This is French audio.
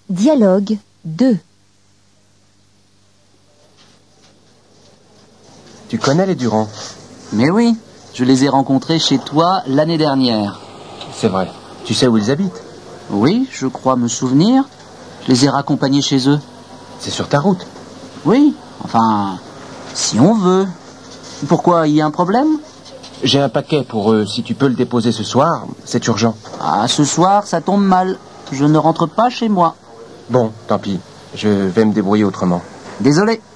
Dialogue 2. Tu connais les Durand? Mais oui, je les ai rencontrés chez toi l'année dernière. C'est vrai. Tu sais où ils habitent? Oui, je crois me souvenir. Je les ai raccompagnés chez eux. C'est sur ta route? Oui, enfin, si on veut. Pourquoi, il y a un problème? J'ai un paquet pour eux. Si tu peux le déposer ce soir, c'est urgent. Ah, ce soir, ça tombe mal. Je ne rentre pas chez moi. Bon, tant pis. Je vais me débrouiller autrement. Désolé.